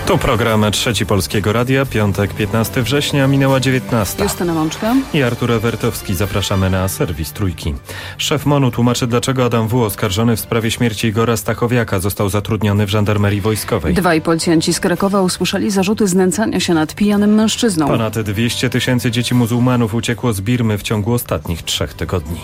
To program Trzeci Polskiego Radia, piątek 15 września, minęła 19. Justyna Mączka I Artur Ewertowski. Zapraszamy na serwis Trójki. Szef MON-u tłumaczy, dlaczego Adam W., oskarżony w sprawie śmierci Igora Stachowiaka, został zatrudniony w żandarmerii wojskowej. Dwaj policjanci z Krakowa usłyszeli zarzuty znęcania się nad pijanym mężczyzną. Ponad 200 000 dzieci muzułmanów uciekło z Birmy w ciągu ostatnich 3 tygodni.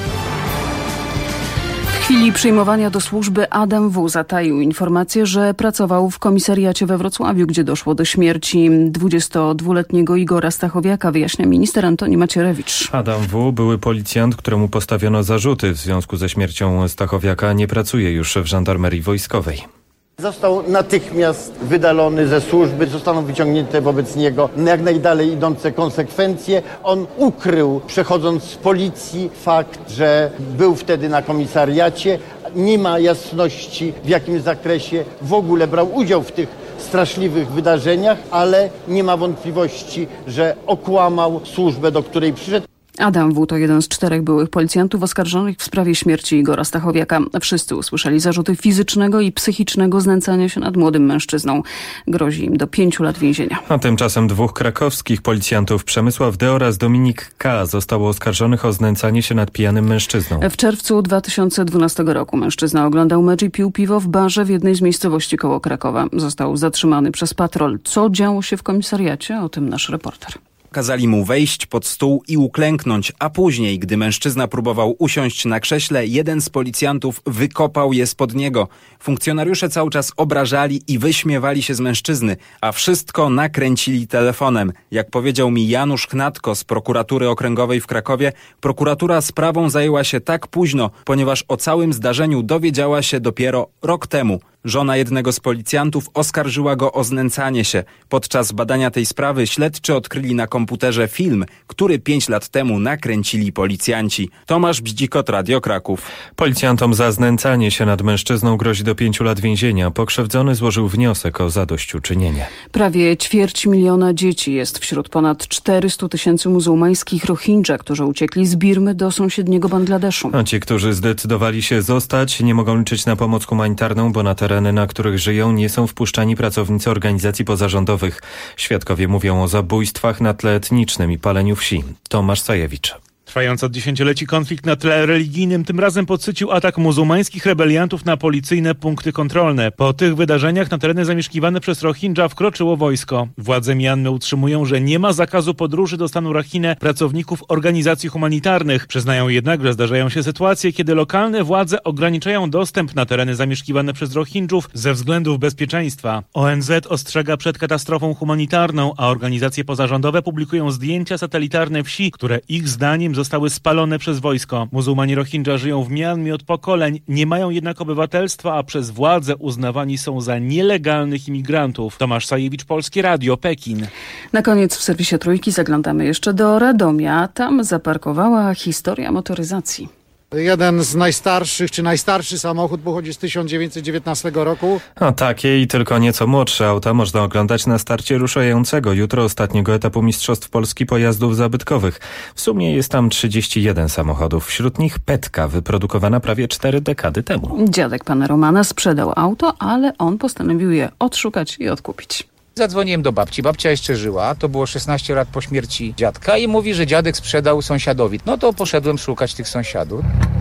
W chwili przyjmowania do służby Adam W. zataił informację, że pracował w komisariacie we Wrocławiu, gdzie doszło do śmierci 22-letniego Igora Stachowiaka, wyjaśnia minister Antoni Macierewicz. Adam W., były policjant, któremu postawiono zarzuty w związku ze śmiercią Stachowiaka, nie pracuje już w żandarmerii wojskowej. Został natychmiast wydalony ze służby, zostaną wyciągnięte wobec niego jak najdalej idące konsekwencje. On ukrył, przechodząc z policji, fakt, że był wtedy na komisariacie. Nie ma jasności, w jakim zakresie w ogóle brał udział w tych straszliwych wydarzeniach, ale nie ma wątpliwości, że okłamał służbę, do której przyszedł. Adam W. to jeden z 4 byłych policjantów oskarżonych w sprawie śmierci Igora Stachowiaka. Wszyscy usłyszeli zarzuty fizycznego i psychicznego znęcania się nad młodym mężczyzną. Grozi im do 5 lat więzienia. A tymczasem 2 krakowskich policjantów, Przemysław D. oraz Dominik K., zostało oskarżonych o znęcanie się nad pijanym mężczyzną. W czerwcu 2012 roku mężczyzna oglądał mecz i pił piwo w barze w jednej z miejscowości koło Krakowa. Został zatrzymany przez patrol. Co działo się w komisariacie? O tym nasz reporter. Kazali mu wejść pod stół i uklęknąć, a później, gdy mężczyzna próbował usiąść na krześle, jeden z policjantów wykopał je spod niego. Funkcjonariusze cały czas obrażali i wyśmiewali się z mężczyzny, a wszystko nakręcili telefonem. Jak powiedział mi Janusz Chnatko z prokuratury okręgowej w Krakowie, prokuratura sprawą zajęła się tak późno, ponieważ o całym zdarzeniu dowiedziała się dopiero rok temu. Żona jednego z policjantów oskarżyła go o znęcanie się. Podczas badania tej sprawy śledczy odkryli na komputerze film, który 5 lat temu nakręcili policjanci. Tomasz Bździkot, Radio Kraków. Policjantom za znęcanie się nad mężczyzną grozi do 5 lat więzienia. Pokrzywdzony złożył wniosek o zadośćuczynienie. Prawie 250 000 dzieci jest wśród ponad 400 000 muzułmańskich Rohingya, którzy uciekli z Birmy do sąsiedniego Bangladeszu. A ci, którzy zdecydowali się zostać, nie mogą liczyć na pomoc humanitarną, bo na tereny, na których żyją, nie są wpuszczani pracownicy organizacji pozarządowych. Świadkowie mówią o zabójstwach na tle etnicznym i paleniu wsi. Tomasz Sajewicz. Trwający od dziesięcioleci konflikt na tle religijnym tym razem podsycił atak muzułmańskich rebeliantów na policyjne punkty kontrolne. Po tych wydarzeniach na tereny zamieszkiwane przez Rohingya wkroczyło wojsko. Władze Mjanmy utrzymują, że nie ma zakazu podróży do stanu Rakhine pracowników organizacji humanitarnych. Przyznają jednak, że zdarzają się sytuacje, kiedy lokalne władze ograniczają dostęp na tereny zamieszkiwane przez Rohingjów ze względów bezpieczeństwa. ONZ ostrzega przed katastrofą humanitarną, a organizacje pozarządowe publikują zdjęcia satelitarne wsi, które ich zdaniem zostały spalone przez wojsko. Muzułmanie Rohingya żyją w Mjanmie od pokoleń, nie mają jednak obywatelstwa, a przez władze uznawani są za nielegalnych imigrantów. Tomasz Sajewicz, Polskie Radio, Pekin. Na koniec w serwisie Trójki zaglądamy jeszcze do Radomia. Tam zaparkowała historia motoryzacji. Jeden z najstarszych, czy najstarszy samochód pochodzi z 1919 roku. A takie i tylko nieco młodsze auta można oglądać na starcie ruszającego jutro ostatniego etapu Mistrzostw Polski pojazdów zabytkowych. W sumie jest tam 31 samochodów, wśród nich Petka, wyprodukowana prawie 4 dekady temu. Dziadek pana Romana sprzedał auto, ale on postanowił je odszukać i odkupić. Zadzwoniłem do babci, babcia jeszcze żyła, to było 16 lat po śmierci dziadka i mówi, że dziadek sprzedał sąsiadowi. No to poszedłem szukać tych sąsiadów.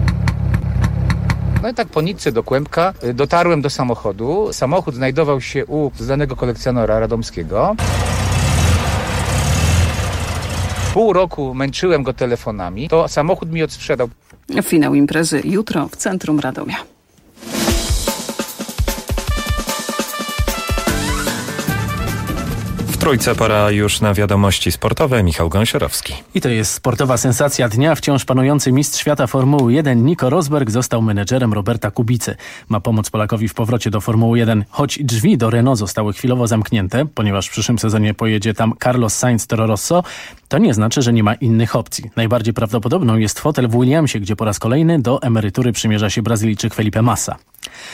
No i tak po nitce do kłębka dotarłem do samochodu. Samochód znajdował się u znanego kolekcjonera radomskiego. Pół roku męczyłem go telefonami, to samochód mi odsprzedał. Finał imprezy jutro w centrum Radomia. Trójce pora już na wiadomości sportowe. Michał Gąsiorowski. I to jest sportowa sensacja dnia. Wciąż panujący mistrz świata Formuły 1 Nico Rosberg został menedżerem Roberta Kubicy. Ma pomóc Polakowi w powrocie do Formuły 1. Choć drzwi do Renault zostały chwilowo zamknięte, ponieważ w przyszłym sezonie pojedzie tam Carlos Sainz Toro Rosso, to nie znaczy, że nie ma innych opcji. Najbardziej prawdopodobną jest fotel w Williamsie, gdzie po raz kolejny do emerytury przymierza się Brazylijczyk Felipe Massa.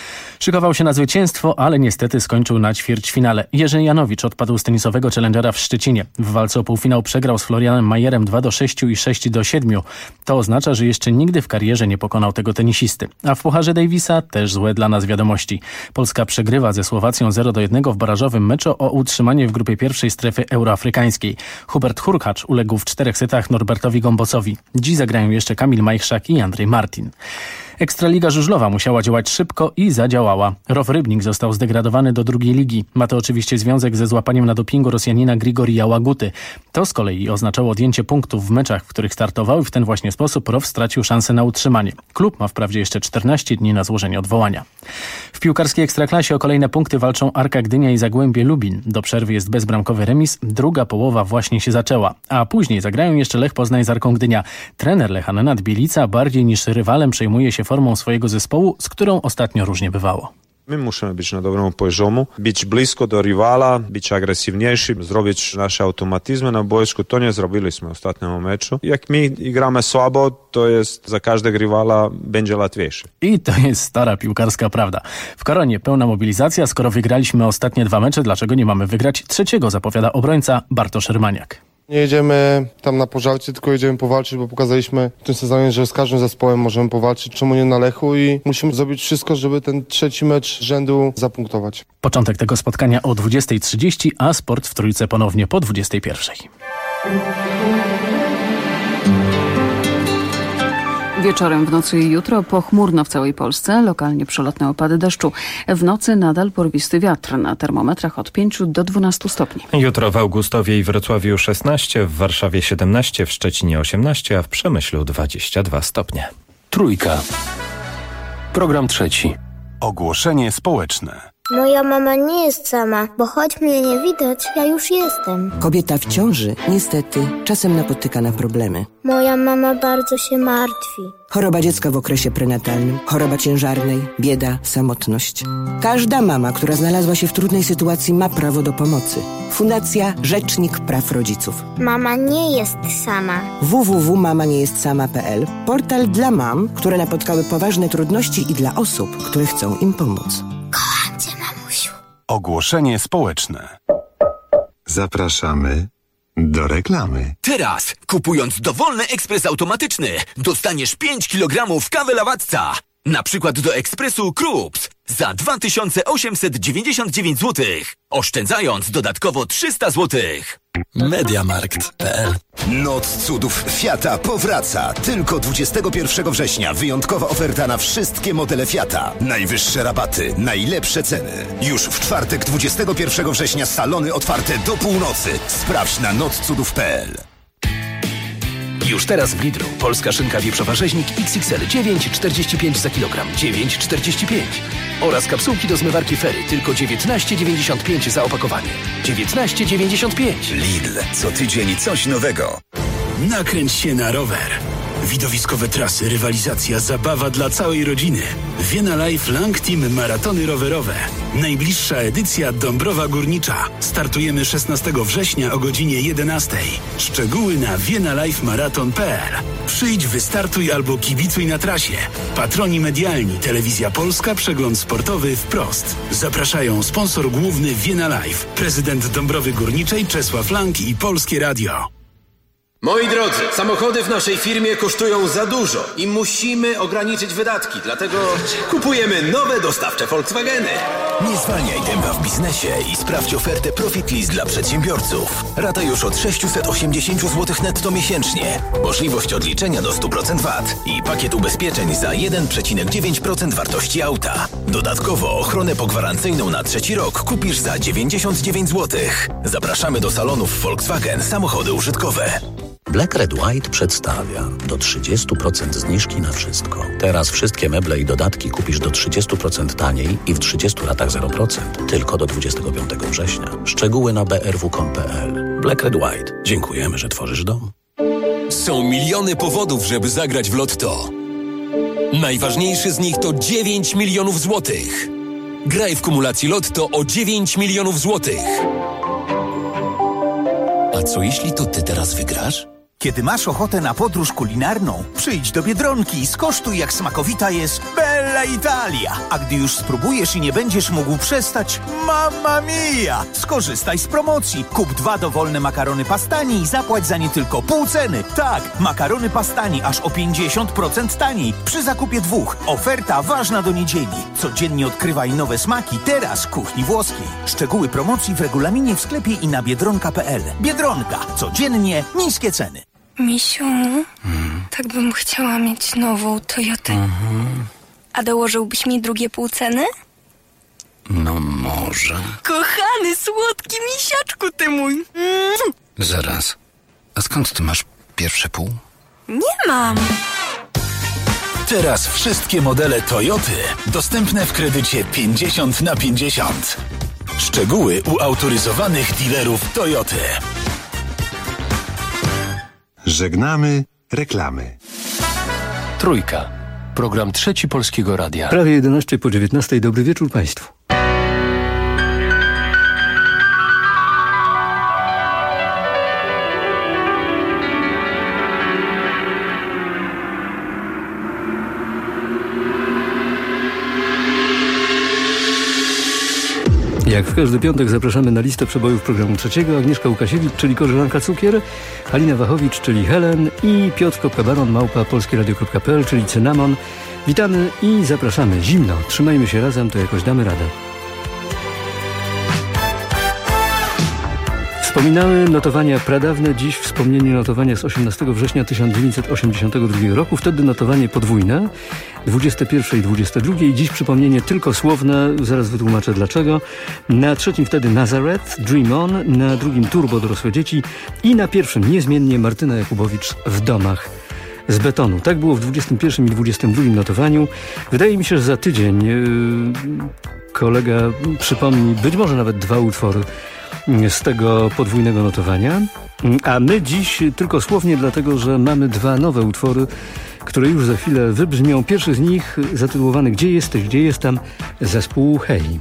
Szykował się na zwycięstwo, ale niestety skończył na ćwierćfinale. Jerzy Janowicz odpadł z tenisowego challengera w Szczecinie. W walce o półfinał przegrał z Florianem Majerem 2-6 i 6-7. To oznacza, że jeszcze nigdy w karierze nie pokonał tego tenisisty. A w Pucharze Davisa też złe dla nas wiadomości. Polska przegrywa ze Słowacją 0-1 w barażowym meczu o utrzymanie w grupie pierwszej strefy euroafrykańskiej. Hubert Hurkacz uległ w 4 setach Norbertowi Gombosowi. Dziś zagrają jeszcze Kamil Majchrzak i Andrzej Martin. Ekstraliga żużlowa musiała działać szybko i zadziałała. Row Rybnik został zdegradowany do drugiej ligi. Ma to oczywiście związek ze złapaniem na dopingu Rosjanina Grigorija Łaguty. To z kolei oznaczało odjęcie punktów w meczach, w których startował i w ten właśnie sposób Row stracił szansę na utrzymanie. Klub ma wprawdzie jeszcze 14 dni na złożenie odwołania. W piłkarskiej Ekstraklasie o kolejne punkty walczą Arka Gdynia i Zagłębie Lubin. Do przerwy jest bezbramkowy remis, druga połowa właśnie się zaczęła. A później zagrają jeszcze Lech Poznań z Arką Gdynia. Trener Lecha Nenad Bielica bardziej niż rywalem przejmuje się formą swojego zespołu, z którą ostatnio różnie bywało. My musimy być na dobrym poziomu, być blisko do rywala, być agresywniejsi, zrobić nasze automatyzmy na boisku. To nie zrobiliśmy w ostatnim meczu. Jak my gramy słabo, to jest za każdego rywala będzie łatwiejszy. I to jest stara piłkarska prawda. W Koronie pełna mobilizacja. Skoro wygraliśmy ostatnie 2 mecze, dlaczego nie mamy wygrać trzeciego, zapowiada obrońca Bartosz Rymaniak. Nie jedziemy tam na pożarcie, tylko jedziemy powalczyć, bo pokazaliśmy w tym sezonie, że z każdym zespołem możemy powalczyć, czemu nie na Lechu, i musimy zrobić wszystko, żeby ten trzeci mecz rzędu zapunktować. Początek tego spotkania o 20:30, a sport w Trójce ponownie po 21:00. Wieczorem, w nocy i jutro pochmurno w całej Polsce, lokalnie przelotne opady deszczu. W nocy nadal porwisty wiatr, na termometrach od 5 do 12 stopni. Jutro w Augustowie i Wrocławiu 16, w Warszawie 17, w Szczecinie 18, a w Przemyślu 22 stopnie. Trójka. Program trzeci. Ogłoszenie społeczne. Moja mama nie jest sama, bo choć mnie nie widać, ja już jestem. Kobieta w ciąży niestety czasem napotyka na problemy. Moja mama bardzo się martwi. Choroba dziecka w okresie prenatalnym, choroba ciężarnej, bieda, samotność. Każda mama, która znalazła się w trudnej sytuacji, ma prawo do pomocy. Fundacja Rzecznik Praw Rodziców. Mama nie jest sama. www.mamaniejestSama.pl. Portal dla mam, które napotkały poważne trudności, i dla osób, które chcą im pomóc. Kocham cię, mamusiu. Ogłoszenie społeczne. Zapraszamy do reklamy. Teraz, kupując dowolny ekspres automatyczny, dostaniesz 5 kg kawy Lawatca. Na przykład do ekspresu Krups za 2899 zł. Oszczędzając dodatkowo 300 zł. Mediamarkt.pl. Noc cudów Fiata powraca. Tylko 21 września wyjątkowa oferta na wszystkie modele Fiata. Najwyższe rabaty, najlepsze ceny. Już w czwartek 21 września salony otwarte do północy. Sprawdź na nocudów.pl. Już teraz w Lidlu polska szynka wieprzowa rzeźnik XXL 9,45 za kilogram, 9,45. Oraz kapsułki do zmywarki Fery, tylko 19,95 za opakowanie. 19,95. Lidl, co tydzień coś nowego. Nakręć się na rower. Widowiskowe trasy, rywalizacja, zabawa dla całej rodziny. Vienna Life Lang Team Maratony Rowerowe. Najbliższa edycja Dąbrowa Górnicza. Startujemy 16 września o godzinie 11. Szczegóły na viennalifemarathon.pl. Przyjdź, wystartuj albo kibicuj na trasie. Patroni medialni, Telewizja Polska, Przegląd Sportowy Wprost. Zapraszają sponsor główny Vienna Life, prezydent Dąbrowy Górniczej Czesław Lang i Polskie Radio. Moi drodzy, samochody w naszej firmie kosztują za dużo i musimy ograniczyć wydatki, dlatego kupujemy nowe dostawcze Volkswageny. Nie zwalniaj tempa w biznesie i sprawdź ofertę Profit List dla przedsiębiorców. Rata już od 680 zł netto miesięcznie. Możliwość odliczenia do 100% VAT i pakiet ubezpieczeń za 1,9% wartości auta. Dodatkowo ochronę pogwarancyjną na 3. rok kupisz za 99 zł. Zapraszamy do salonów Volkswagen Samochody Użytkowe. Black Red White przedstawia do 30% zniżki na wszystko. Teraz wszystkie meble i dodatki kupisz do 30% taniej i w 30 latach 0%. Tylko do 25 września. Szczegóły na brw.com.pl. Black Red White. Dziękujemy, że tworzysz dom. Są miliony powodów, żeby zagrać w Lotto. Najważniejszy z nich to 9 milionów złotych. Graj w kumulacji Lotto o 9 milionów złotych. A co jeśli to ty teraz wygrasz? Kiedy masz ochotę na podróż kulinarną, przyjdź do Biedronki i skosztuj, jak smakowita jest Bella Bella Italia. A gdy już spróbujesz i nie będziesz mógł przestać, mamma mia! Skorzystaj z promocji. Kup 2 dowolne makarony Pastani i zapłać za nie tylko pół ceny. Tak, makarony Pastani aż o 50% taniej. Przy zakupie 2. Oferta ważna do niedzieli. Codziennie odkrywaj nowe smaki teraz kuchni włoskiej. Szczegóły promocji w regulaminie w sklepie i na biedronka.pl. Biedronka. Codziennie niskie ceny. Misiu, tak bym chciała mieć nową Toyotę. A dołożyłbyś mi drugie pół ceny? No może. Kochany, słodki misiaczku ty mój. Zaraz. A skąd ty masz pierwsze pół? Nie mam. Teraz wszystkie modele Toyoty dostępne w kredycie 50/50. Szczegóły u autoryzowanych dealerów Toyoty. Żegnamy reklamy. Trójka. Program Trzeci Polskiego Radia. Prawie 11 po 19. Dobry wieczór Państwu. Jak w każdy piątek zapraszamy na listę przebojów programu trzeciego. Agnieszka Łukasiewicz, czyli koleżanka Cukier, Halina Wachowicz, czyli Helen i Piotr.Baron, @polskieradio.pl, czyli Cynamon. Witamy i zapraszamy. Zimno. Trzymajmy się razem, to jakoś damy radę. Wspominały notowania pradawne, dziś wspomnienie notowania z 18 września 1982 roku. Wtedy notowanie podwójne, 21 i 22. I dziś przypomnienie tylko słowne, zaraz wytłumaczę dlaczego. Na trzecim wtedy Nazareth, Dream On, na drugim Turbo Dorosłe Dzieci i na pierwszym niezmiennie Martyna Jakubowicz w Domach z betonu. Tak było w 21 i 22 notowaniu. Wydaje mi się, że za tydzień kolega przypomni być może nawet 2 utwory z tego podwójnego notowania. A my dziś tylko słownie, dlatego że mamy 2 nowe utwory, które już za chwilę wybrzmią. Pierwszy z nich zatytułowany Gdzie jesteś, gdzie jestem, zespół Hej.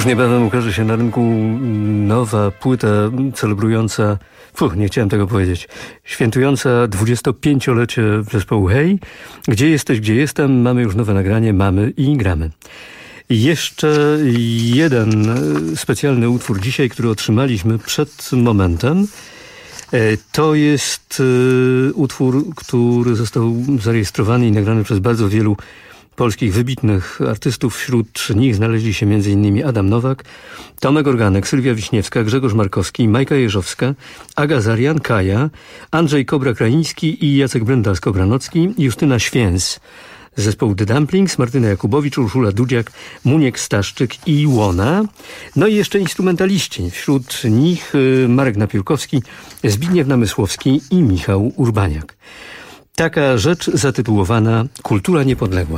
Już niebawem ukaże się na rynku nowa płyta celebrująca, nie chciałem tego powiedzieć, świętująca 25-lecie zespołu Hej. Gdzie jesteś, gdzie jestem? Mamy już nowe nagranie, mamy i gramy. Jeszcze jeden specjalny utwór dzisiaj, który otrzymaliśmy przed momentem. To jest utwór, który został zarejestrowany i nagrany przez bardzo wielu polskich wybitnych artystów. Wśród nich znaleźli się m.in. Adam Nowak, Tomek Organek, Sylwia Wiśniewska, Grzegorz Markowski, Majka Jeżowska, Aga Zarian, Kaja, Andrzej Kobra-Krajiński i Jacek Brendalsko-Granocki, Justyna Święs z zespołu The Dumplings, Martyna Jakubowicz, Urszula Dudziak, Muniek Staszczyk i Łona. No i jeszcze instrumentaliści. Wśród nich Marek Napiórkowski, Zbigniew Namysłowski i Michał Urbaniak. Taka rzecz zatytułowana Kultura niepodległa.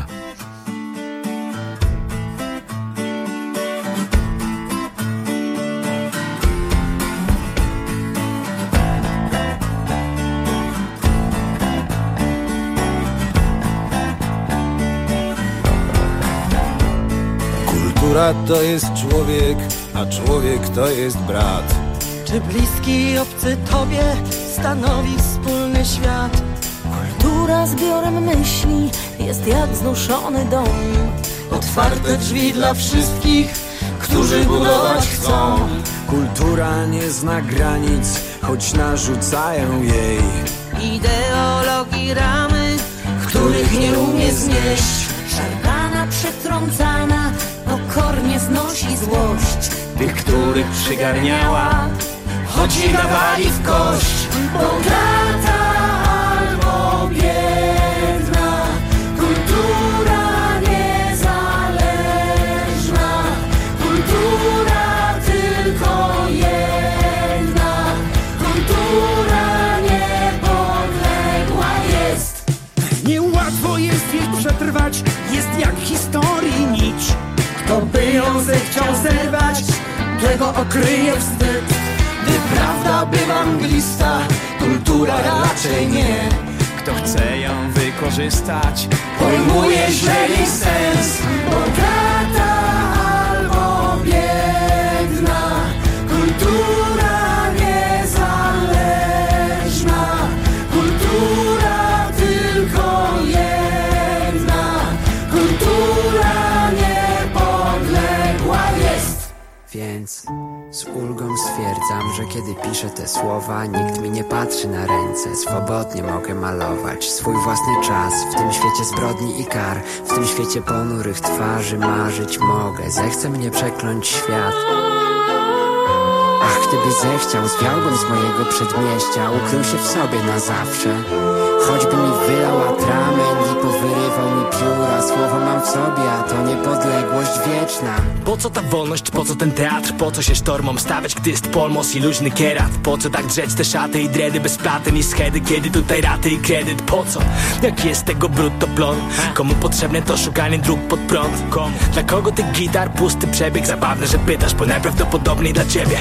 Kultura to jest człowiek, a człowiek to jest brat. Czy bliski i obcy tobie stanowi wspólny świat? Kultura zbiorem myśli jest jak wznoszony dom. Otwarte drzwi dla wszystkich, którzy budować chcą. Kultura nie zna granic, choć narzucają jej Ideologii ramy, których nie umie znieść. Szarpana, przetrącana, pokornie znosi złość. tych, których przygarniała, choć ich dawali w kość. Bogata albo biedna, kultura niezależna, kultura tylko jedna, kultura niepodległa jest. Niełatwo jest jej przetrwać, jest jak historii nić. Kto by ją zechciał zerwać, tego okryje wstyd. Gdy prawda bywa mglista, kultura raczej nie. Kto chce ją wykorzystać, pojmuje źle jej sens. Bogata albo biedna, kultura niezależna, kultura tylko jedna, kultura niepodległa jest. Więc z ulgą stwierdzam, że kiedy piszę te słowa, nikt mi nie patrzy na ręce. Swobodnie mogę malować swój własny czas w tym świecie zbrodni i kar, w tym świecie ponurych twarzy. Marzyć mogę, zechce mnie przekląć świat. Ach, gdyby zechciał, zwiałbym z mojego przedmieścia, ukrył się w sobie na zawsze. Choćby mi wylał atrament i powyrywał mi pióra, słowo mam w sobie, a to niepodległość wieczna. Po co ta wolność, po co ten teatr, po co się sztormom stawiać, gdy jest polmos i luźny kierat? Po co tak drzeć te szaty i dredy bez platen i schedy, kiedy tutaj raty i kredyt? Po co? Jak jest tego brutto plon? Komu potrzebne to szukanie dróg pod prąd? Komu? Dla kogo ty gitar, pusty przebieg? Zabawne, że pytasz, bo najprawdopodobniej dla ciebie.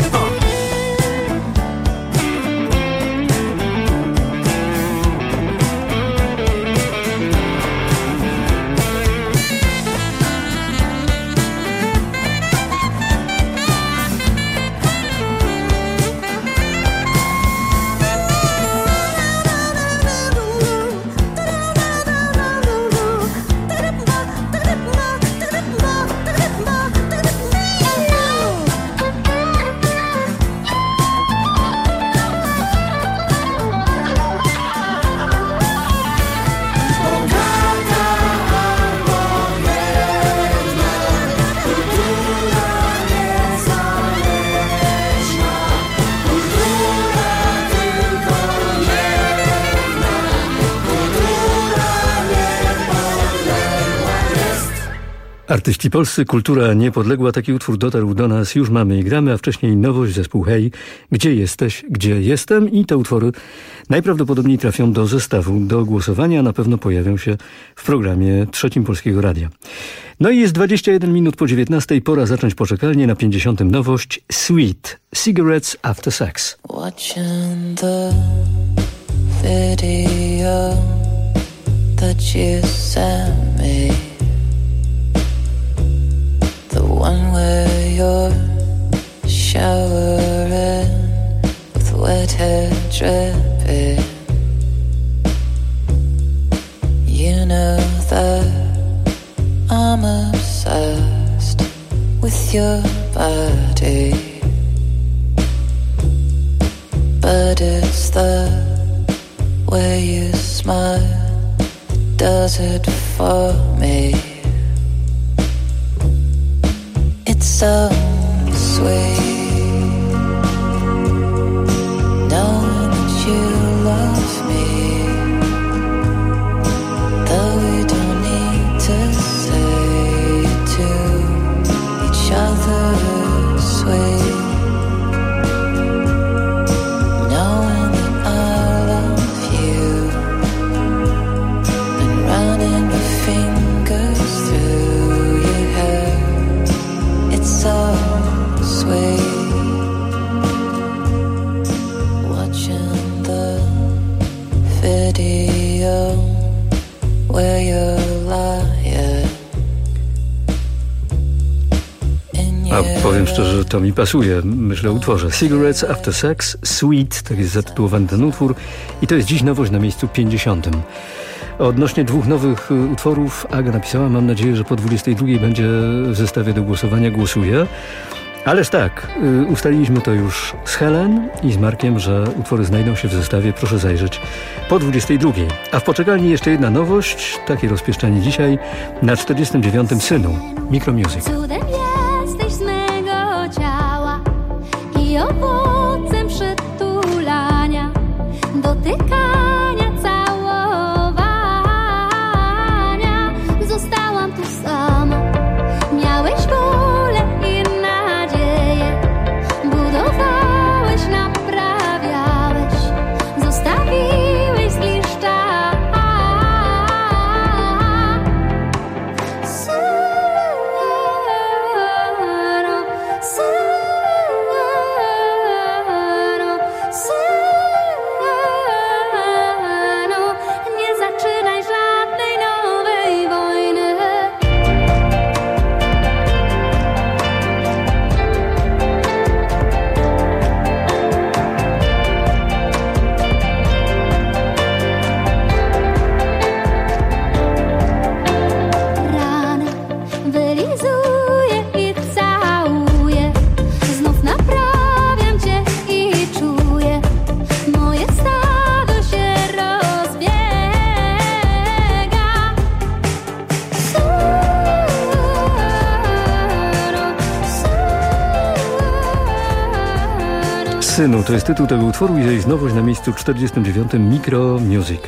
Artyści polscy, kultura niepodległa, taki utwór dotarł do nas, już mamy i gramy, a wcześniej nowość, zespół Hej, Gdzie jesteś, gdzie jestem, i te utwory najprawdopodobniej trafią do zestawu, do głosowania, na pewno pojawią się w programie Trzecim Polskiego Radia. No i jest 21 minut po 19, pora zacząć poczekalnię na 50. nowość Sweet, Cigarettes After Sex. Watching the video that you sent me, the one where you're showering with wet hair dripping. You know that I'm obsessed with your body, but it's the way you smile that does it for me. It's so sweet knowing that you love me, though we don't need to say it to each other. Sweet knowing that I love you and running your fingers through your hair. It's so sweet watching the video where you're lying. A powiem szczerze, że to mi pasuje. Myślę o utworze Cigarettes After Sex, Sweet, tak jest zatytułowany ten utwór i to jest dziś nowość na miejscu 50. Odnośnie dwóch nowych utworów Aga napisała, mam nadzieję, że po 22 będzie w zestawie do głosowania, głosuje. Ależ tak, ustaliliśmy to już z Helen i z Markiem, że utwory znajdą się w zestawie, proszę zajrzeć, po 22. A w poczekalni jeszcze jedna nowość, takie rozpieszczenie dzisiaj, na 49. Synu, Micromusic. Cudem jesteś z mego ciała i owocem przytulania, dotykania, całowania. Zostałam tu sama, miałeś wolę i nadzieję, budowałeś, naprawiałeś, zostawiłeś zgliszcza. Nie zaczynaj żadnej nowej wojny. Rany wylizuję i całuję, znów naprawiam cię i czuję, moje stado się rozbiega. Synu, to jest tytuł tego utworu i to jest nowość na miejscu 49. Micromusic.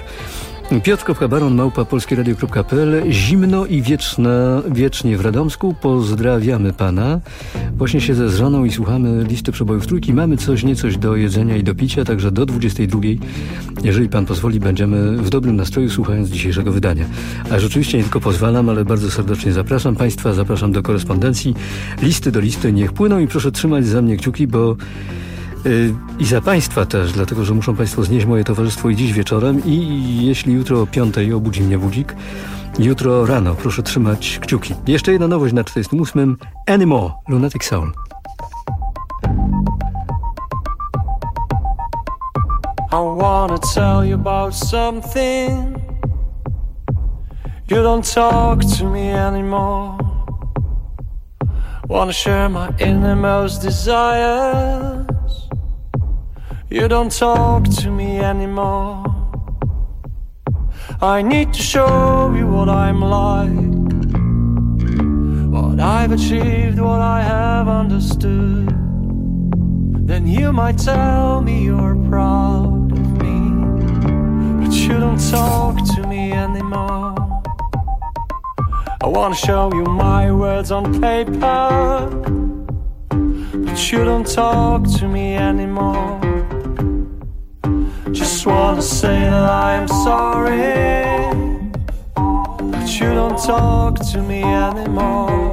Piotr.baron@polskieradio.pl. Zimno i wiecznie w Radomsku. Pozdrawiamy pana. Właśnie siedzę z żoną i słuchamy listy przebojów trójki. Mamy niecoś do jedzenia i do picia, także do 22. Jeżeli pan pozwoli, będziemy w dobrym nastroju słuchając dzisiejszego wydania. A rzeczywiście nie tylko pozwalam, ale bardzo serdecznie zapraszam państwa, zapraszam do korespondencji. Listy do listy niech płyną i proszę trzymać za mnie kciuki, bo i za państwa też, dlatego że muszą państwo znieść moje towarzystwo i dziś wieczorem i jeśli jutro o 5 obudzi mnie budzik, jutro rano proszę trzymać kciuki. Jeszcze jedna nowość na 48. Anymore, Lunatic Soul. I wanna tell you about something. You don't talk to me anymore. Wanna share my innermost desires. You don't talk to me anymore. I need to show you what I'm like, what I've achieved, what I have understood. Then you might tell me you're proud of me, but you don't talk to me anymore. I wanna show you my words on paper, but you don't talk to me anymore. Just wanna say that I am sorry, but you don't talk to me anymore.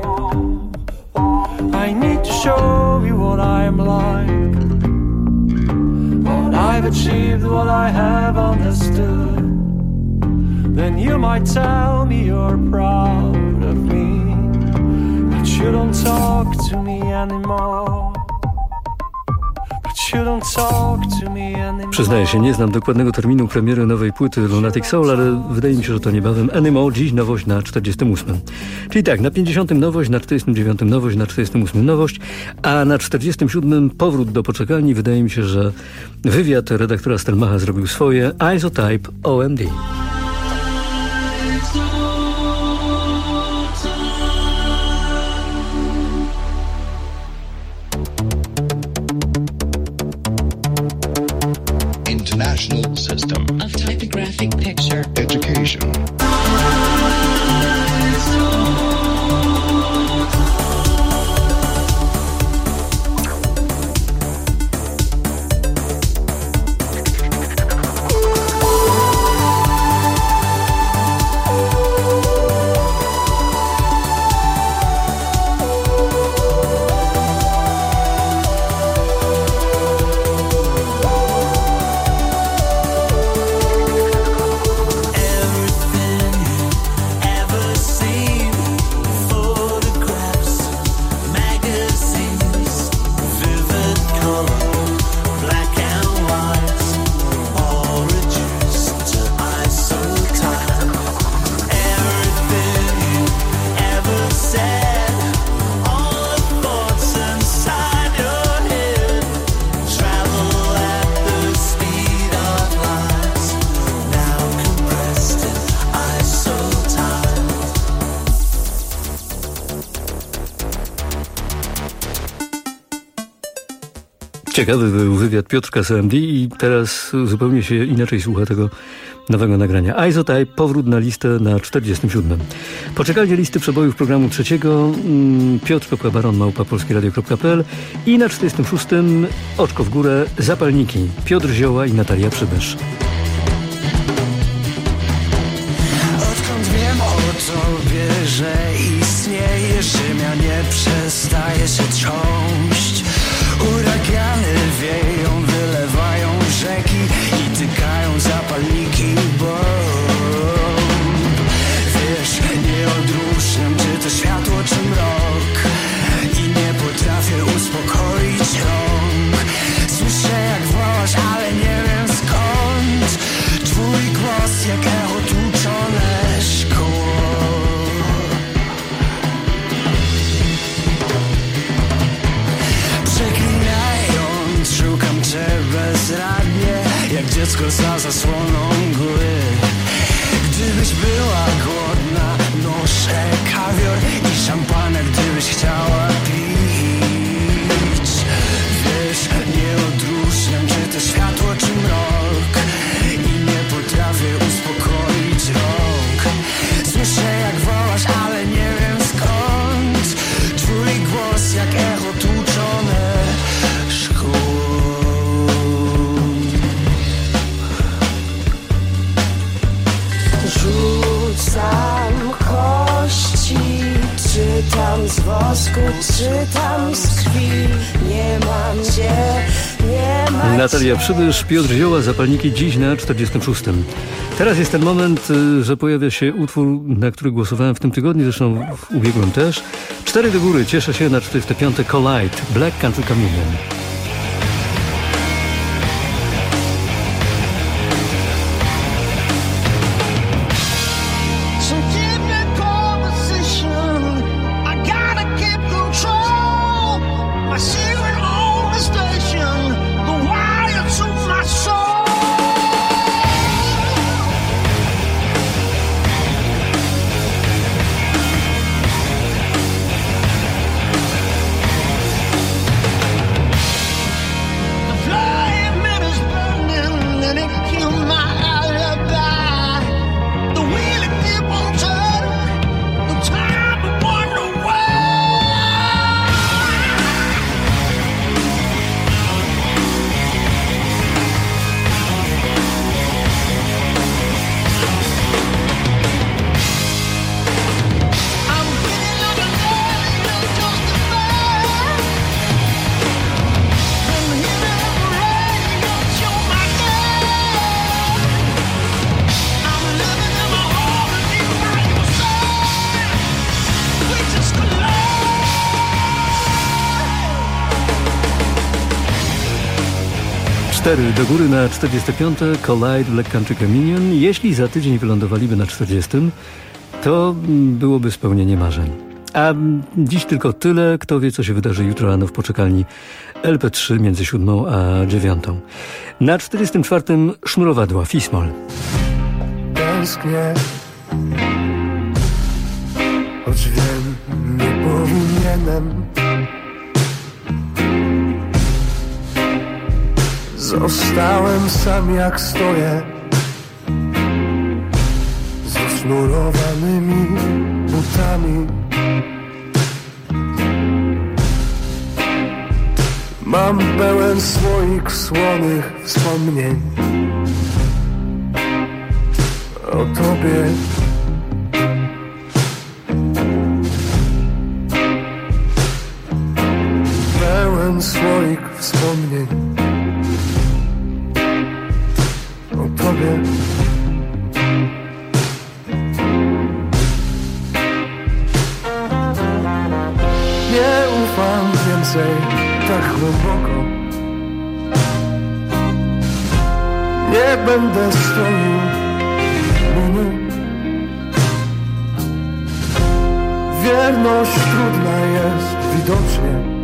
I need to show you what I'm like, what I've achieved, what I have understood. Then you might tell me you're proud of me, but you don't talk to me anymore. Przyznaję się, nie znam dokładnego terminu premiery nowej płyty Lunatic Soul, ale wydaje mi się, że to niebawem. Animal, dziś nowość na 48. Czyli tak, na 50 nowość, na 49 nowość, na 48 nowość, a na 47 powrót do poczekalni. Wydaje mi się, że wywiad redaktora Stelmacha zrobił swoje. Isotype OMD. International System of Typographic Picture Education. Ciekawy był wywiad Piotrka z OMD i teraz zupełnie się inaczej słucha tego nowego nagrania. Isotype, powrót na listę na 47. Poczekalnie listy przebojów programu trzeciego piotr.baron@polskieradio.pl i na 46. oczko w górę, zapalniki Piotr Zioła i Natalia Przybysz. Odkąd wiem o tobie, że istniejesz, ziemia nie przestaje się trząść. Uragany wieją, wylewają rzeki i tykają zapalniki bomb. Wiesz, nie odróżniam, czy to światło, czy mrok i nie potrafię uspokoić rąk. Słyszę, jak wołasz, ale nie wiem skąd. Twój głos jak echo tłuczone szkło. Szukam cię bezradnie, jak dziecko za zasłoną mgły. Gdybyś była głodna, noszę kawior i szampana, gdybyś chciała pić. Wiesz, nie odróżniam, czy to światło, czy mrok i nie potrafię uspokoić rąk. Słyszę, jak wołasz, ale nie wiem skąd. Twój głos jak echo tłuczone szkło. Rzucam kości, czytam z wosku, czytam z krwi. Nie mam cię, nie mam Natalia Przybysz, Piotr Zioła, zapalniki dziś na 46. Teraz jest ten moment, że pojawia się utwór, na który głosowałem w tym tygodniu, zresztą w ubiegłym też. 4 do góry, cieszę się na 45. Collide, Black Country Communion. 4 do góry na 45. Collide Black Country Communion. Jeśli za tydzień wylądowaliby na 40, to byłoby spełnienie marzeń. A dziś tylko tyle. Kto wie, co się wydarzy jutro rano w poczekalni LP3 między 7 a 9. Na 44. Sznurowadła Fismol. Tęsknię, choć wiem, nie powinienem. Zostałem sam jak stoję, z zasznurowanymi butami. Mam pełen słoik słonych wspomnień o tobie. Pełen słoik wspomnień o tobie. Nie ufam więcej tak głęboko. Nie będę stroił miny. Wierność trudna jest widocznie.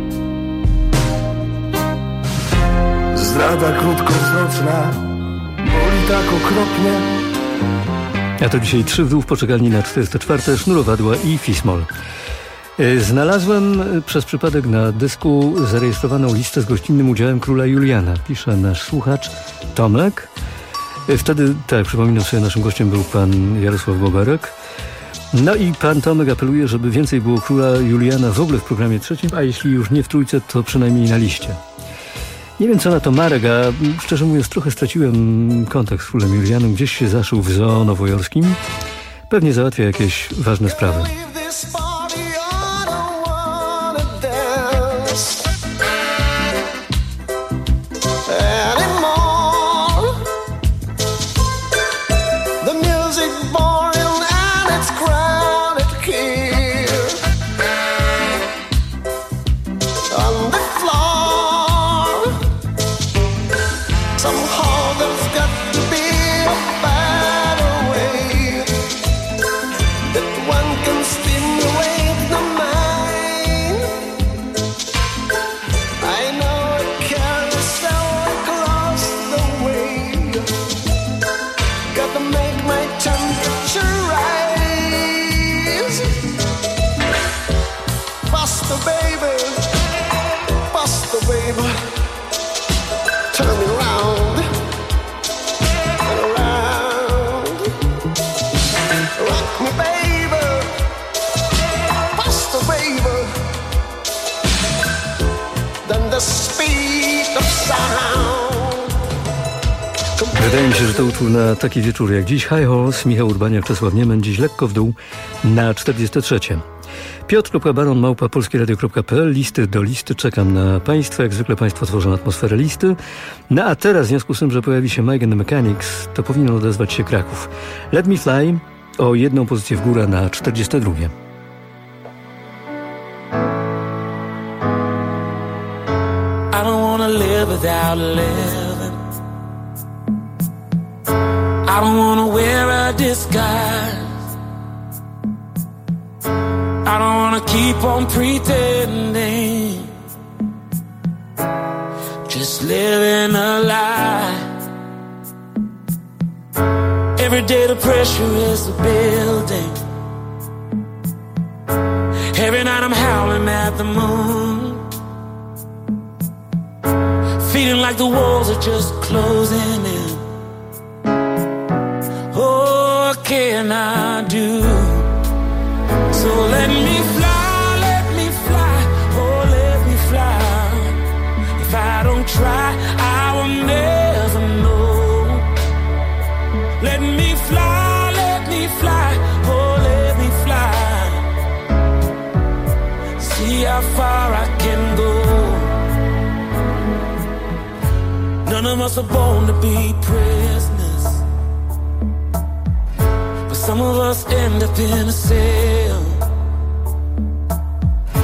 Zdrada krótkowzroczna boli tak okropnie. A to dzisiaj 3 w dół w poczekalni na 44. Sznurowadła i Fismol. Znalazłem przez przypadek na dysku zarejestrowaną listę z gościnnym udziałem króla Juliana. Pisze nasz słuchacz Tomek. Wtedy, tak, przypominam sobie, naszym gościem był pan Jarosław Boberek. No i pan Tomek apeluje, żeby więcej było króla Juliana w ogóle w programie trzecim, a jeśli już nie w trójce, to przynajmniej na liście. Nie wiem, co na to Marek, a szczerze mówiąc trochę straciłem kontakt z królem Julianem. Gdzieś się zaszył w zoo nowojorskim. Pewnie załatwia jakieś ważne sprawy. Wydaje mi się, że to utwór na taki wieczór jak dziś. High Horse, Michał Urbaniak, Czesław Niemen. Dziś lekko w dół na 43. Piotr.baron@polskieradio.pl. Listy do listy. Czekam na Państwa. Jak zwykle Państwo tworzą atmosferę listy. No a teraz, w związku z tym, że pojawi się Mike and the Mechanics, to powinien odezwać się Kraków. Let Me Fly o 1 pozycję w górę na 42. I don't wanna live without living. I don't wanna wear a disguise. I don't wanna keep on pretending. Just living a lie. Every day the pressure is building. Every night I'm howling at the moon, feeling like the walls are just closing in. What can I do? So let me fly, oh let me fly. If I don't try, I will never know. Let me fly, oh let me fly. See how far I can go. None of us are born to be prisoners, but some of us end up in a cell.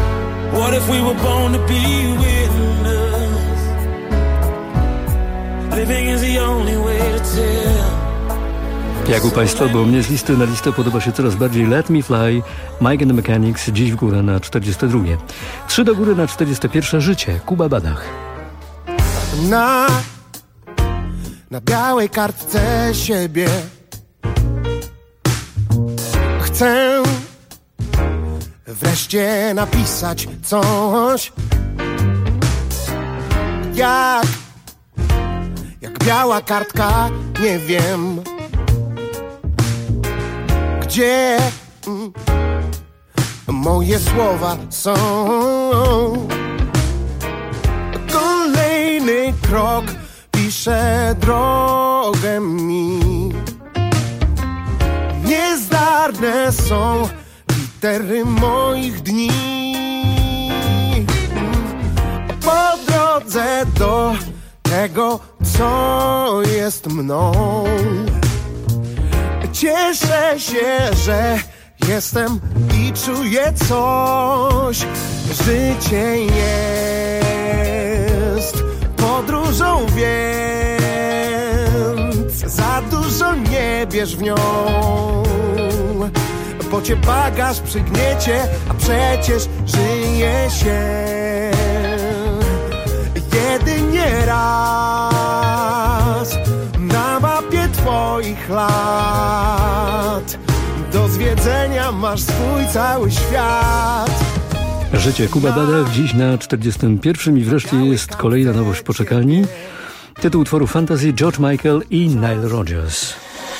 What if we were born to be winners? Living is the only way to tell. Jak u Państwa, bo mnie z listy na listę podoba się coraz bardziej Let Me Fly, Mike and the Mechanics, dziś w górę na 42. 3 do góry na 41. Życie, Kuba Badach. Na białej kartce siebie chcę wreszcie napisać coś, jak biała kartka, nie wiem gdzie moje słowa są. Kolejny krok pisze drogę mi. Niezdarne są litery moich dni. Po drodze do tego, co jest mną, cieszę się, że jestem i czuję coś. Życie jest podróżą, więc za dużo nie bierz w nią, bo cię bagaż przygniecie, a przecież żyje się jedynie raz. Na mapie twoich lat do zwiedzenia masz swój cały świat. Życie, Kuba Badach, dziś na 41. I wreszcie jest kolejna nowość w poczekalni. Tytuł utworu Fantasy, George Michael i Nile Rodgers.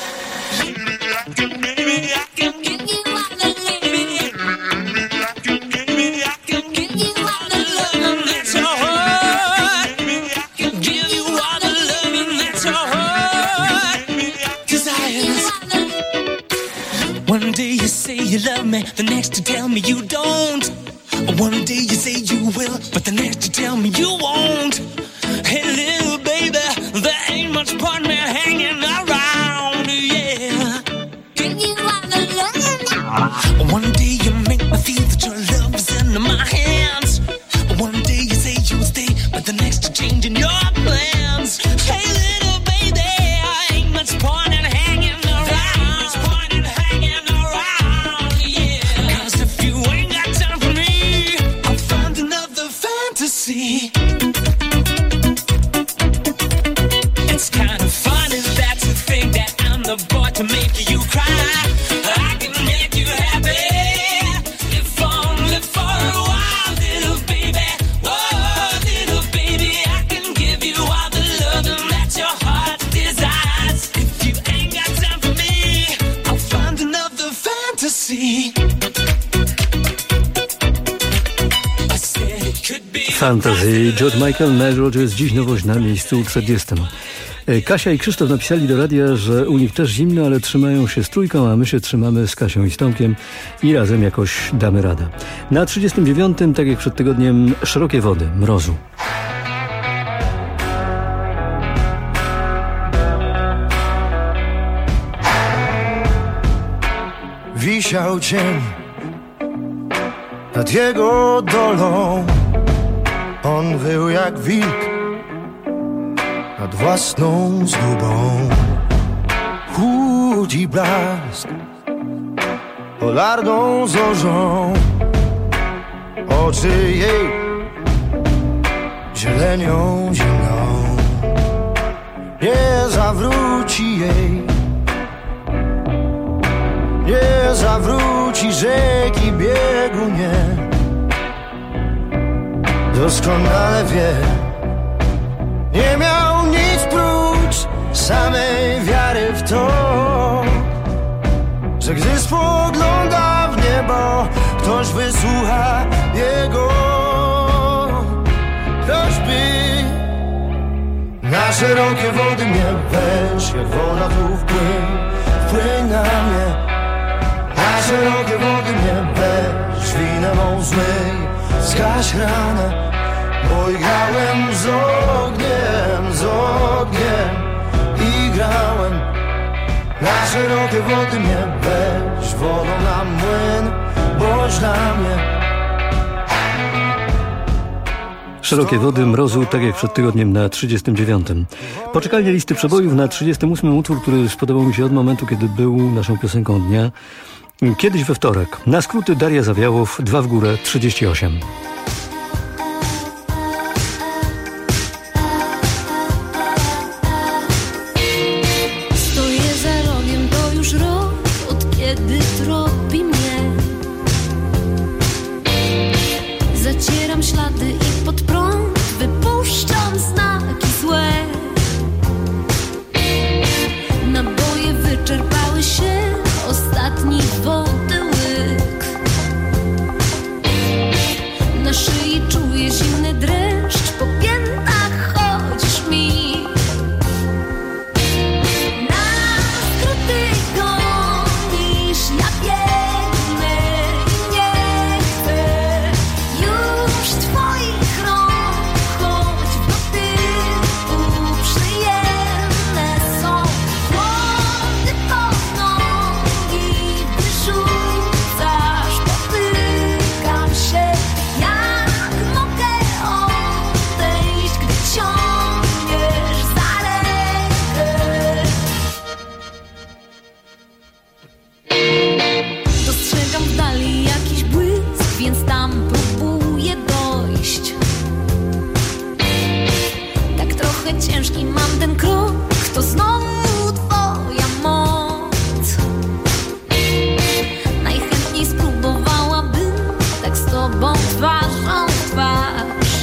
One day you say you love me, the next you tell me you don't. One day you say you will, but the next you tell me you won't. Hey little baby, there ain't much point me hanging around, yeah. One day you make me feel that your love is in my hands. One day you say you'll stay, but the next you're changing your plans. Hey little baby, ain't much point in hanging around. It's kind of funny that you think that I'm the boy to make you cry. I can make you happy, if only for a while, little baby. Oh, little baby, I can give you all the loving that your heart desires. If you ain't got time for me, I'll find another fantasy. Fantasy, George Michael, Nile Rodgers, dziś nowość na miejscu 40. Kasia i Krzysztof napisali do radia, że u nich też zimno, ale trzymają się z trójką, a my się trzymamy z Kasią i z Tomkiem i razem jakoś damy radę. Na 39, tak jak przed tygodniem, Szerokie wody, mrozu. Wisiał cień nad jego dolą. On wył jak wilk nad własną zgubą. Chłódzi blask polarną zorzą. Oczy jej zielenią zimną. Nie zawróci jej, nie zawróci rzeki biegu, nie. Doskonale wie, nie miał nic prócz samej wiary w to, że gdy spogląda w niebo, ktoś wysłucha jego. Ktoś by na szerokie wody mnie weź, jak woda tu wpłyń na mnie. Na szerokie wody mnie weź, winę mą zmyj, zgaś ranę. Bo grałem z ogniem i grałem. Na szerokie wody mnie weź, wodą na młyn, boś dla mnie. Szerokie wody mrozu, tak jak przed tygodniem na 39. Poczekalnie listy przebojów na 38. utwór, który spodobał mi się od momentu, kiedy był naszą piosenką dnia. Kiedyś we wtorek. Na skróty Daria Zawiałow, 2 w górę, 38. Stoję za rogiem, to już rok, od kiedy tropi mnie. Zacieram ślady i pod prąd wypuszczam znaki złe. Naboje wyczerpały się, ostatni wody łyk. Na szyi czuję zimny dreszcz, po piętach chodzisz mi. Na skróty gonisz, ja biegnę i nie chcę już twoich rąk, choć w dotyku przyjemne są. Chłody pod nogi wyrzucasz, potykam się, jak mogę odejść, gdy ciągniesz za rękę. Dostrzegam w dali jakiś błysk, więc tam próbuję dojść. Tak trochę ciężki mam ten krok, to znowu twoja moc. Najchętniej spróbowałabym tak z tobą twarzą w twarz.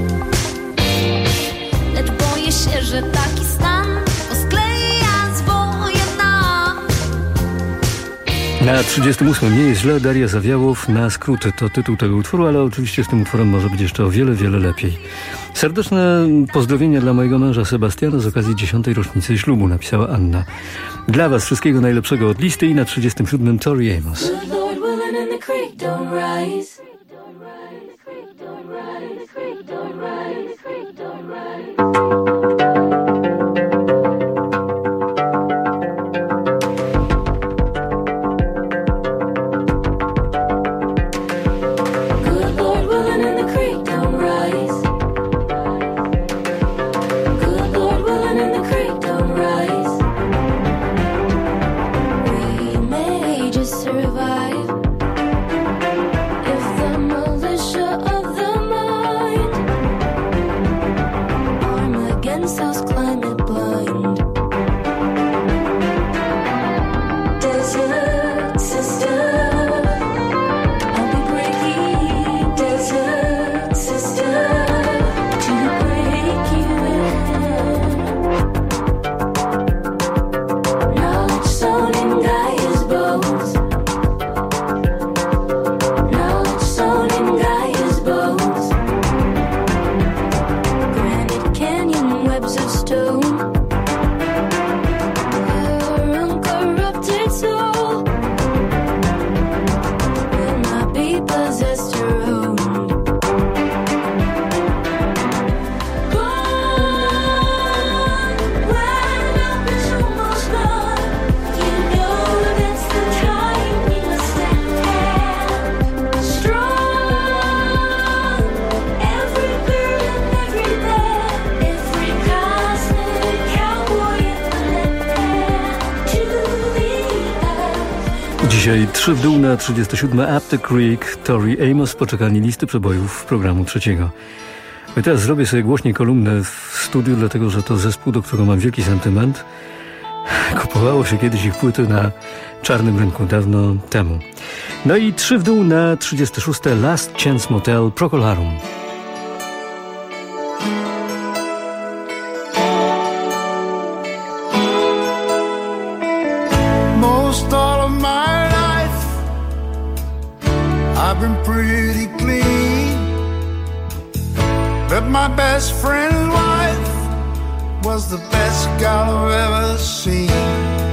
Lecz boję się, że taki stan poskleja zwoje nam. Na 38. nie jest źle, Daria Zawiałow, na skróty to tytuł tego utworu, ale oczywiście z tym utworem może być jeszcze o wiele, wiele lepiej. Serdeczne pozdrowienia dla mojego męża Sebastiana z okazji 10. rocznicy ślubu, napisała Anna. Dla was wszystkiego najlepszego od listy i na 37. Tori Amos. Good Lord willing and the creek don't rise. Good Lord willing and the creek don't rise. Good Lord willing and the creek don't rise. We may just survive if the militia of the mind arm against us climate blind. Desert sister, I'll be breaking desert sister to break you in. Knowledge sown in Gaia's bones. Knowledge sown in Gaia's bones. Granite canyon webs of stone. Our uncorrupted soul will not be possessed or owned. When up is almost gone, you know that's the time we must stand strong. Every bird and every band, every cosmic cowboy in the land to the earth. Dzisiaj 3 w dół na 37. Up the Creek, Tori Amos, poczekalni listy przebojów programu trzeciego. I teraz zrobię sobie głośniej kolumnę w studiu, dlatego że to zespół, do którego mam wielki sentyment. Kupowało się kiedyś ich płyty na czarnym rynku, dawno temu. No i 3 w dół na 36. Last Chance Motel, Procol Harum. Most all of my life I've been pretty clean, but my best friend's wife was the best gal I've ever seen.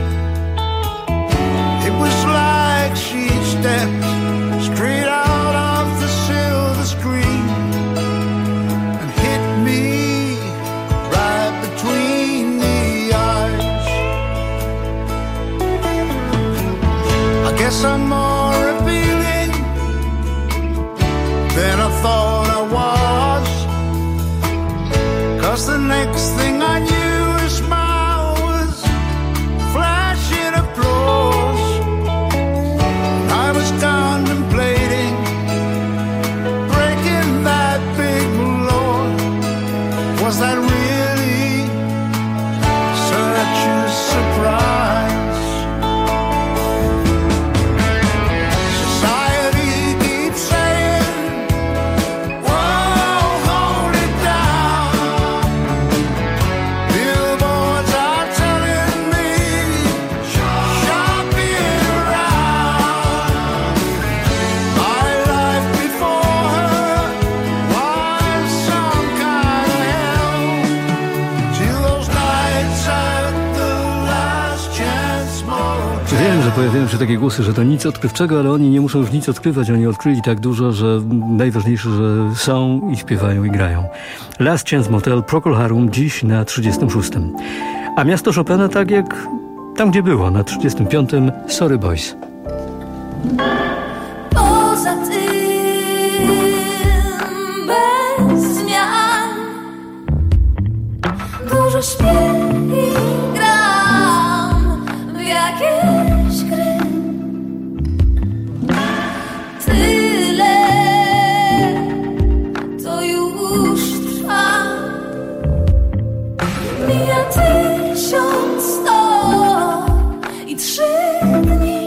It was like she stepped straight out of the silver screen and hit me right between the eyes. I guess I'm more appealing than I thought I was. pojawiają się takie głosy, że to nic odkrywczego, ale oni nie muszą już nic odkrywać. Oni odkryli tak dużo, że najważniejsze, że są i śpiewają i grają. Last Chance Motel, Procol Harum, dziś na 36. A miasto Chopina tak jak tam, gdzie było, na 35. Sorry Boys. Poza tym bez zmian dużo śpię i gram w jakieś gry. Tyle to już trwa. Mija 1103 dni.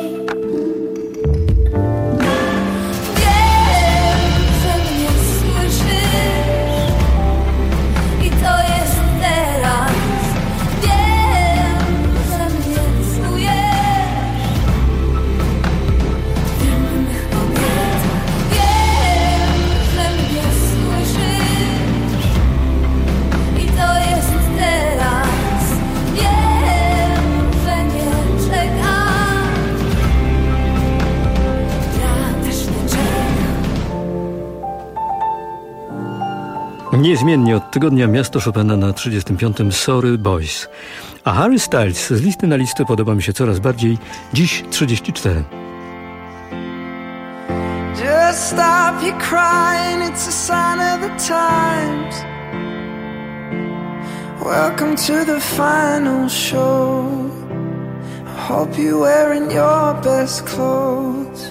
Niezmiennie od tygodnia miasto Chopina na 35. Sorry Boys. A Harry Styles z listy na listę podoba mi się coraz bardziej. Dziś 34. Just stop your crying, it's a sign of the times. Welcome to the final show. I hope you're wearing your best clothes.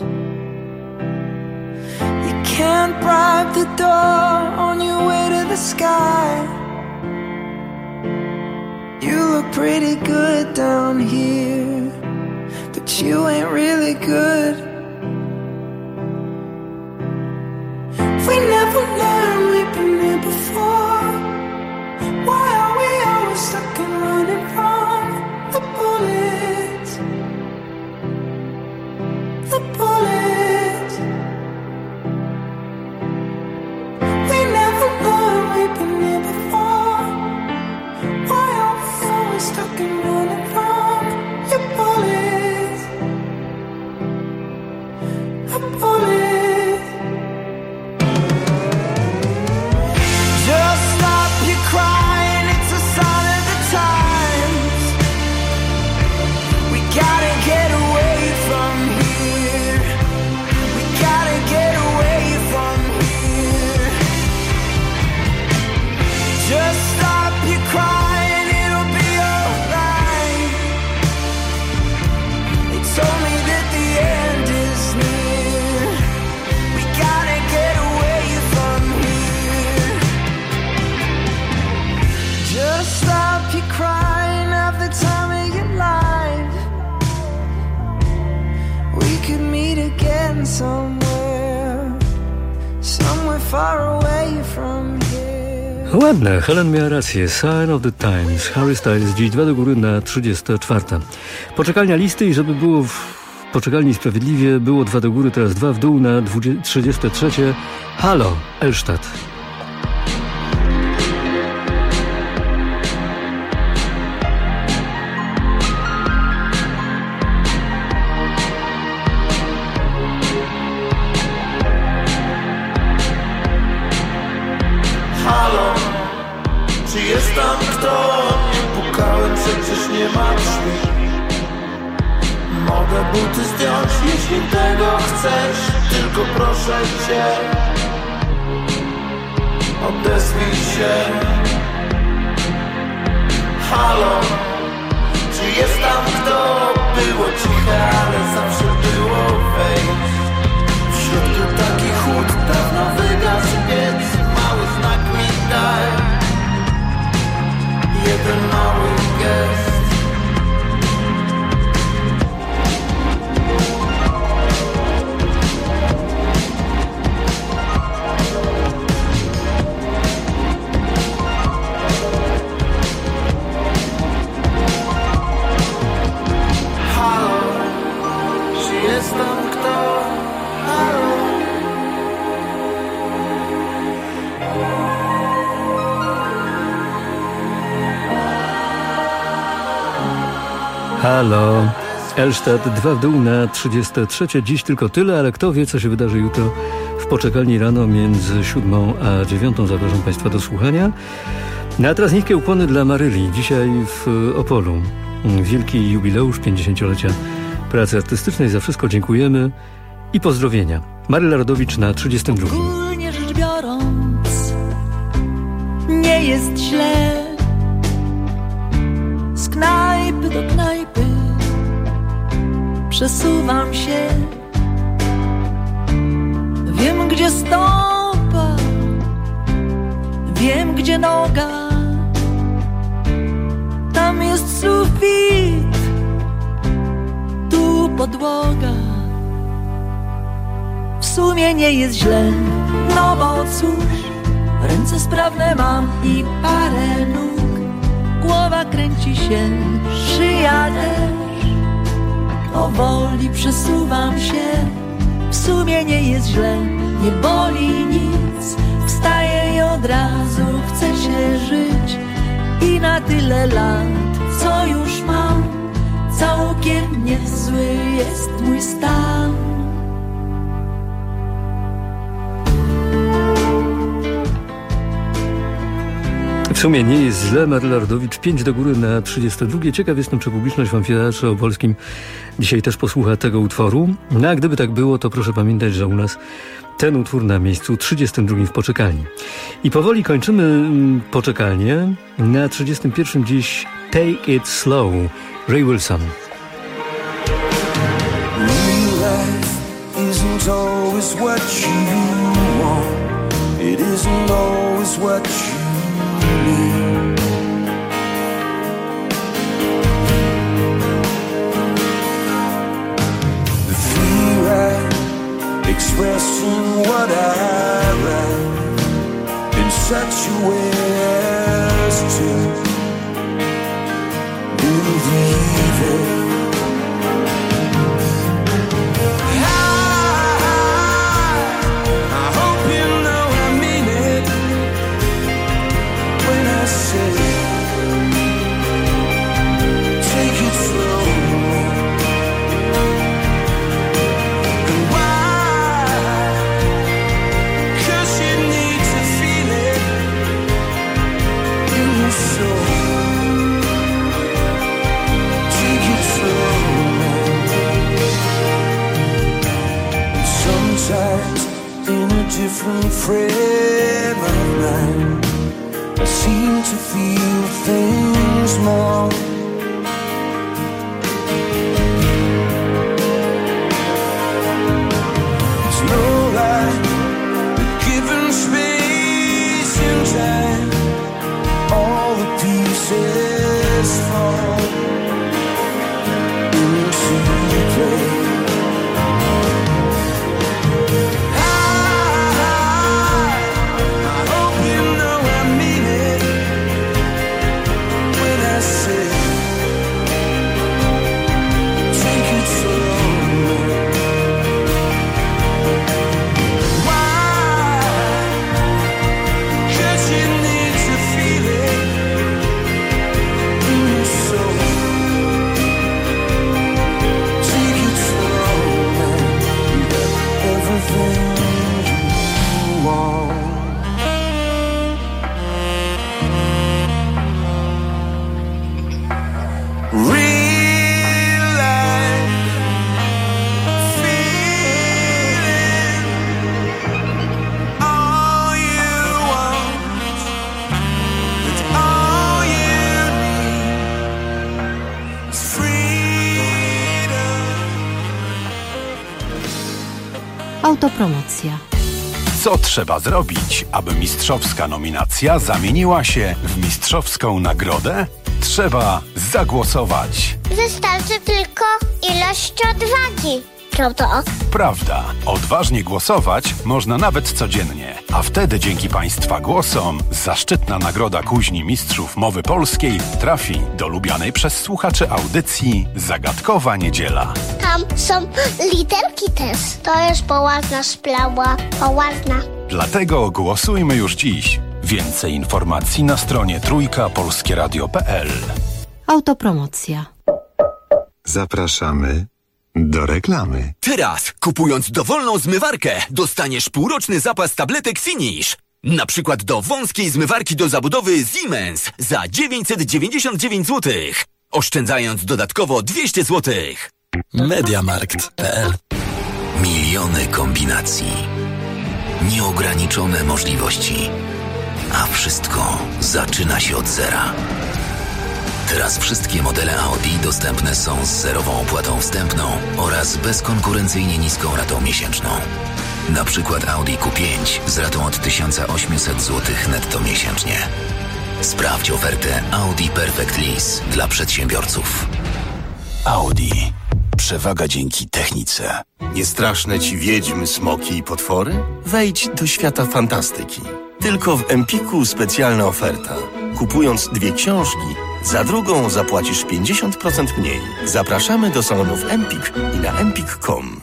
You can't bribe the door on your way to the sky. You look pretty good down here, but you ain't really good. We never learned we've been here before. Why are we always stuck and running from the bullets? The bullets. We never learned we've been here before. Why are we always stuck and running from your bullets? The bullets. Just stop your crying, it's a sign of the times. We gotta get away from here. We gotta get away from here. Just stop your crying, it'll be alright. They told me that the end is near. We gotta get away from here. Just stop your crying, have the time of your life. We could meet again somewhere, somewhere far away from here. Ładne, Helen miała rację. Sign of the Times. Harry Styles dziś 2 do góry na 34. Poczekalnia listy i żeby było w poczekalni sprawiedliwie, było 2 do góry, teraz 2 w dół na 33. Halo, Elstadt. Halo, czy jest tam kto? Nie pukałem, przecież nie ma drzwi. Mogę buty zdjąć, jeśli tego chcesz. Tylko proszę cię, odezwij się. Halo, czy jest tam kto? Było ciche, ale zawsze było wejść. W środku taki chłód, dawno wygasł piec. Mały znak mi daj, jeden mały gest. Halo, czy jest tam kto? Halo. Halo, Elstadt 2 w dół na 33. Dziś tylko tyle, ale kto wie, co się wydarzy jutro w poczekalni rano między 7 a 9. Zapraszam Państwa do słuchania. No a teraz niskie ukłony dla Maryli. Dzisiaj w Opolu wielki jubileusz 50-lecia pracy artystycznej. Za wszystko dziękujemy i pozdrowienia. Maryla Rodowicz na 32. Ogólnie rzecz biorąc, nie jest źle. Z knajpy do knajpy przesuwam się. Wiem, gdzie stopa, wiem, gdzie noga. Tam jest sufit, tu podłoga. W sumie nie jest źle, no bo cóż, ręce sprawne mam i parę nóg. Głowa kręci się, szyja też. Powoli przesuwam się. W sumie nie jest źle, nie boli nic. Wstaję i od razu chce się żyć. I na tyle lat, co już mam, całkiem niezły jest mój stan. W sumie nie jest źle. Maryla Rodowicz, 5 do góry na 32. Ciekaw jestem, czy publiczność w Amfiteatrze Opolskim dzisiaj też posłucha tego utworu. No a gdyby tak było, to proszę pamiętać, że u nas ten utwór na miejscu 32 w poczekalni. I powoli kończymy poczekalnię. Na 31 dziś Take It Slow, Ray Wilson. Life isn't always what you want. It isn't always what you need. The fear I express in what I write in such a way as to believe it. Different frame of mind, I seem to feel things more. It's no lie, but given space and time, all the pieces fall into place. Autopromocja. Co trzeba zrobić, aby mistrzowska nominacja zamieniła się w mistrzowską nagrodę? Trzeba zagłosować. Wystarczy tylko ilość odwagi, prawda? Prawda. Odważnie głosować można nawet codziennie. A wtedy dzięki Państwa głosom zaszczytna nagroda Kuźni Mistrzów Mowy Polskiej trafi do lubianej przez słuchaczy audycji Zagadkowa Niedziela. Tam są literki też. To jest poważna sprawa. Poważna. Dlatego głosujmy już dziś. Więcej informacji na stronie trójkapolskieradio.pl. Autopromocja. Zapraszamy do reklamy. Teraz, kupując dowolną zmywarkę, dostaniesz półroczny zapas tabletek Finish. Na przykład do wąskiej zmywarki do zabudowy Siemens za 999 zł. Oszczędzając dodatkowo 200 zł. Mediamarkt.pl. Miliony kombinacji. Nieograniczone możliwości. A wszystko zaczyna się od zera. Teraz wszystkie modele Audi dostępne są z zerową opłatą wstępną oraz bezkonkurencyjnie niską ratą miesięczną. Na przykład Audi Q5 z ratą od 1800 zł netto miesięcznie. Sprawdź ofertę Audi Perfect Lease dla przedsiębiorców. Audi. Przewaga dzięki technice. Nie straszne ci wiedźmy, smoki i potwory? Wejdź do świata fantastyki. Tylko w Empiku specjalna oferta. Kupując 2 książki, za drugą zapłacisz 50% mniej. Zapraszamy do salonów Empik i na empik.com.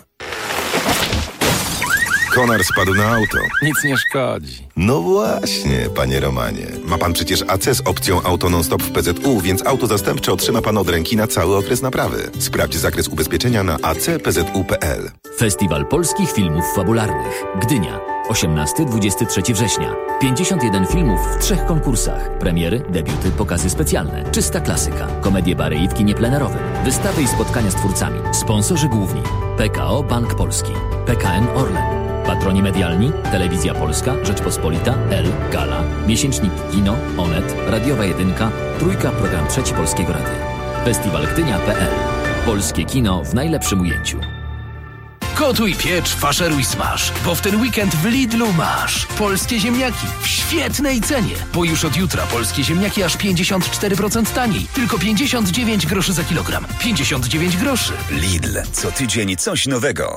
Konar spadł na auto. Nic nie szkodzi. No właśnie, panie Romanie. Ma pan przecież AC z opcją Auto Non-Stop w PZU, więc auto zastępcze otrzyma pan od ręki na cały okres naprawy. Sprawdź zakres ubezpieczenia na acpzu.pl. Festiwal Polskich Filmów Fabularnych. Gdynia. 18-23 września. 51 filmów w 3 konkursach. Premiery, debiuty, pokazy specjalne. Czysta klasyka. Komedie bary i w kinie plenerowym. Wystawy i spotkania z twórcami. Sponsorzy główni. PKO Bank Polski. PKN Orlen. Patroni medialni, Telewizja Polska, Rzeczpospolita, L, Gala, Miesięcznik Kino, Onet, Radiowa Jedynka, Trójka, Program Trzeci Polskiego Radia. Festiwalgdynia.pl. Polskie kino w najlepszym ujęciu. Gotuj, piecz, faszeruj, smaż, bo w ten weekend w Lidlu masz polskie ziemniaki w świetnej cenie, bo już od jutra polskie ziemniaki aż 54% taniej, tylko 59 groszy za kilogram. 59 groszy. Lidl, co tydzień coś nowego.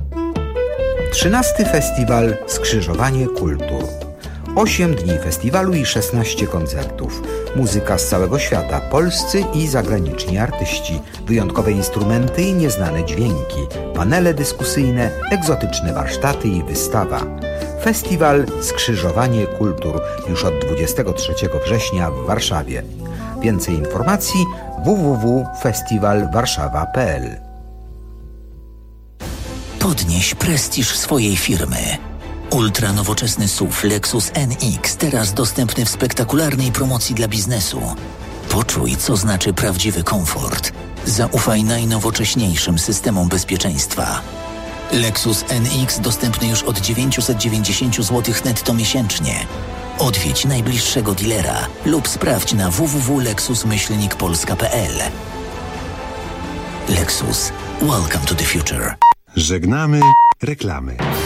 13. Festiwal Skrzyżowanie Kultur. 8 dni festiwalu i 16 koncertów. Muzyka z całego świata, polscy i zagraniczni artyści, wyjątkowe instrumenty i nieznane dźwięki, panele dyskusyjne, egzotyczne warsztaty i wystawa. Festiwal Skrzyżowanie Kultur już od 23 września w Warszawie. Więcej informacji www.festiwalwarszawa.pl. Podnieś prestiż swojej firmy. Ultra nowoczesny SUV Lexus NX, teraz dostępny w spektakularnej promocji dla biznesu. Poczuj, co znaczy prawdziwy komfort. Zaufaj najnowocześniejszym systemom bezpieczeństwa. Lexus NX dostępny już od 990 zł netto miesięcznie. Odwiedź najbliższego dealera lub sprawdź na www.lexus-polska.pl. Lexus. Welcome to the future. Żegnamy reklamy.